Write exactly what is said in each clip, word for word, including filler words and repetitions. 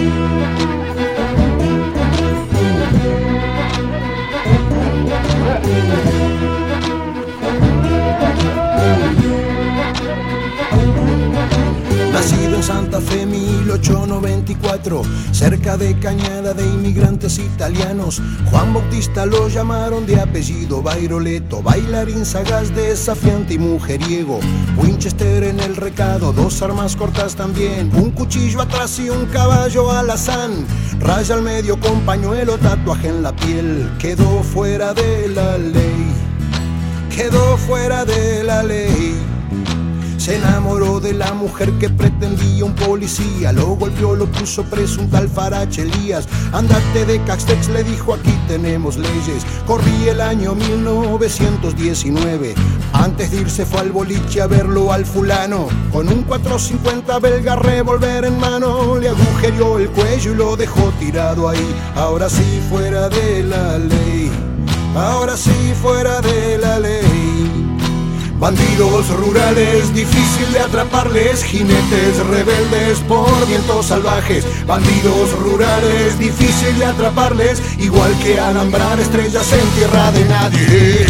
Nacido en Santa Fe mil ochocientos noventa y cuatro, cerca de Cañada de inmigrantes italianos, Juan Bautista lo llamaron de apellido Bairoleto, bailarín sagaz, desafiante y mujeriego. Winchester en el recado, dos armas cortas también, un cuchillo atrás y un caballo alazán. Raya al medio con pañuelo, tatuaje en la piel, quedó fuera de la ley, quedó fuera de la ley. Se enamoró de la mujer que pretendía un policía, lo golpeó, lo puso preso un tal Farache Elías. Andate de Castex, le dijo, aquí tenemos leyes. Corría el año mil novecientos diecinueve, antes de irse fue al boliche a verlo al fulano, con un cuatrocientos cincuenta belga, revólver en mano, le agujereó el cuello y lo dejó tirado ahí. Ahora sí fuera de la ley, ahora sí fuera de la ley. Bandidos rurales, difícil de atraparles, jinetes rebeldes por vientos salvajes. Bandidos rurales, difícil de atraparles, igual que alambrar estrellas en tierra de nadie.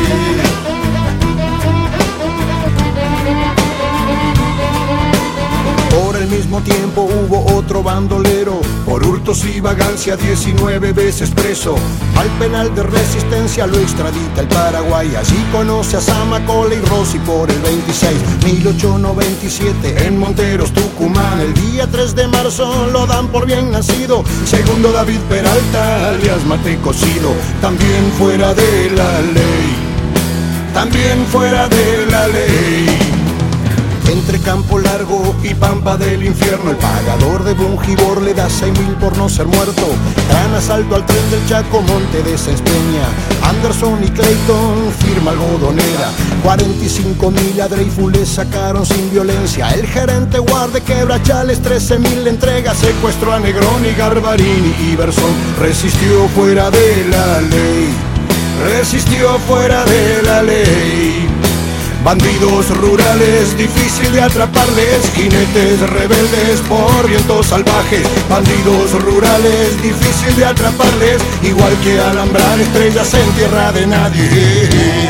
Por el mismo tiempo hubo otro bandolero, por hurtos y vagancia diecinueve veces preso. Al penal de Resistencia lo extradita el Paraguay, allí conoce a Zamacola y Rossi por el veintiséis. mil ochocientos noventa y siete en Monteros, Tucumán, el día tres de marzo lo dan por bien nacido. Segundo David Peralta, alias Mate Cocido, también fuera de la ley, también fuera de la ley. Entre Campo Largo y Pampa del Infierno, el pagador de Bungibor le da seis mil por no ser muerto. Gran asalto al tren del Chaco, Monte de Sespeña, Anderson y Clayton, firma algodonera. cuarenta y cinco mil a Dreyfus le sacaron sin violencia. El gerente guarde Quebrachales, trece mil le entrega. Secuestró a Negroni, Garbarini y Bersón. Resistió fuera de la ley, resistió fuera de la ley. Bandidos rurales, difícil de atraparles, jinetes rebeldes por vientos salvajes. Bandidos rurales, difícil de atraparles, igual que alambrar estrellas en tierra de nadie.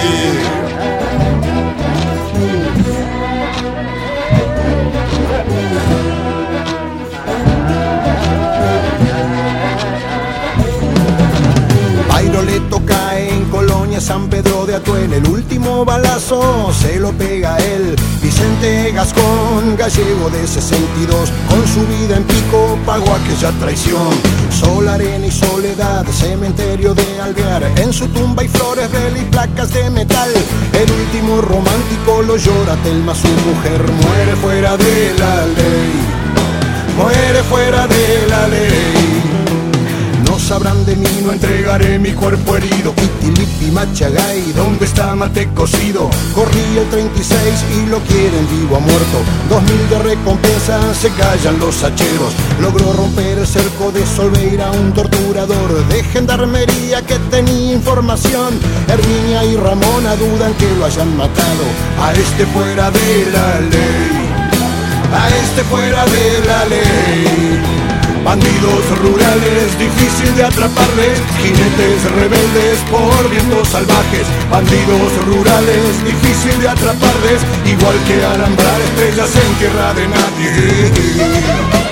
Bairoleto cae en Colonia, San Pedro de Atuel, el último balazo se lo pega él. Vicente Gascón, gallego de sesenta y dos, con su vida en pico pagó aquella traición. Sol, arena y soledad, cementerio de Alvear, en su tumba hay flores, vela y placas de metal. El último romántico lo llora Telma, su mujer muere fuera de la ley, muere fuera de la ley. No sabrán de mí, no entregaré mi cuerpo herido. Pitilipi, Machagay, ¿dónde está Mate Cocido? Corrí el treinta y seis y lo quieren vivo o muerto. Dos mil de recompensa, se callan los hacheros. Logró romper el cerco de Solveira, un torturador de gendarmería que tenía información. Herminia y Ramona dudan que lo hayan matado. A este fuera de la ley, a este fuera de la ley. Bandidos rurales, difícil de atraparles, jinetes rebeldes por vientos salvajes. Bandidos rurales, difícil de atraparles, igual que alambrar estrellas en tierra de nadie.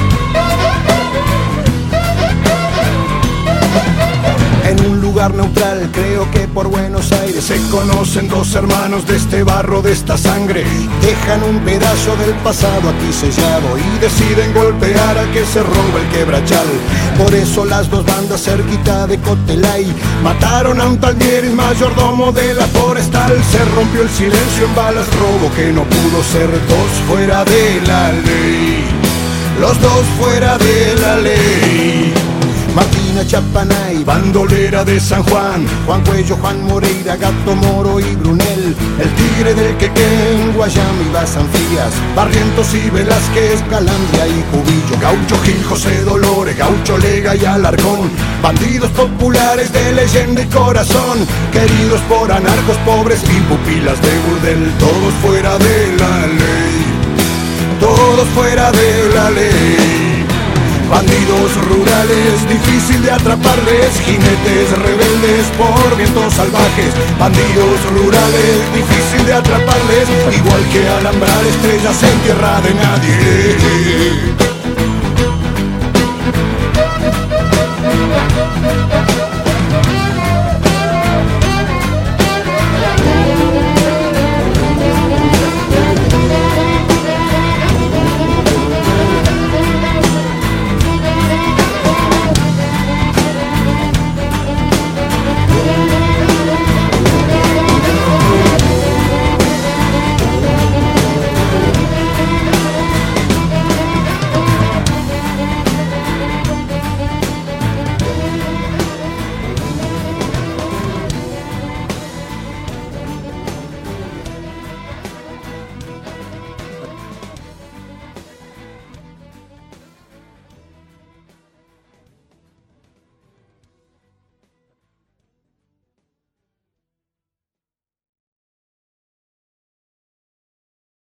En un lugar neutral, creo que por Buenos Aires, se conocen dos hermanos de este barro, de esta sangre. Dejan un pedazo del pasado aquí sellado y deciden golpear a que se rompa el quebrachal. Por eso las dos bandas cerquita de Cotelay mataron a un tal Dieris, mayordomo de la forestal. Se rompió el silencio en balas, robo que no pudo ser. Dos fuera de la ley, los dos fuera de la ley. Martina Chapanay, bandolera de San Juan, Juan Cuello, Juan Moreira, Gato Moro y Brunel, el tigre del Quequén, Guayama y Basanfías, Barrientos y Velázquez, Calandria y Cubillo, Gaucho Gil, José Dolores, Gaucho Lega y Alarcón, bandidos populares de leyenda y corazón, queridos por anarcos pobres y pupilas de burdel. Todos fuera de la ley, todos fuera de la ley. Bandidos rurales, difícil de atraparles, jinetes rebeldes por vientos salvajes. Bandidos rurales, difícil de atraparles, igual que alambrar estrellas en tierra de nadie.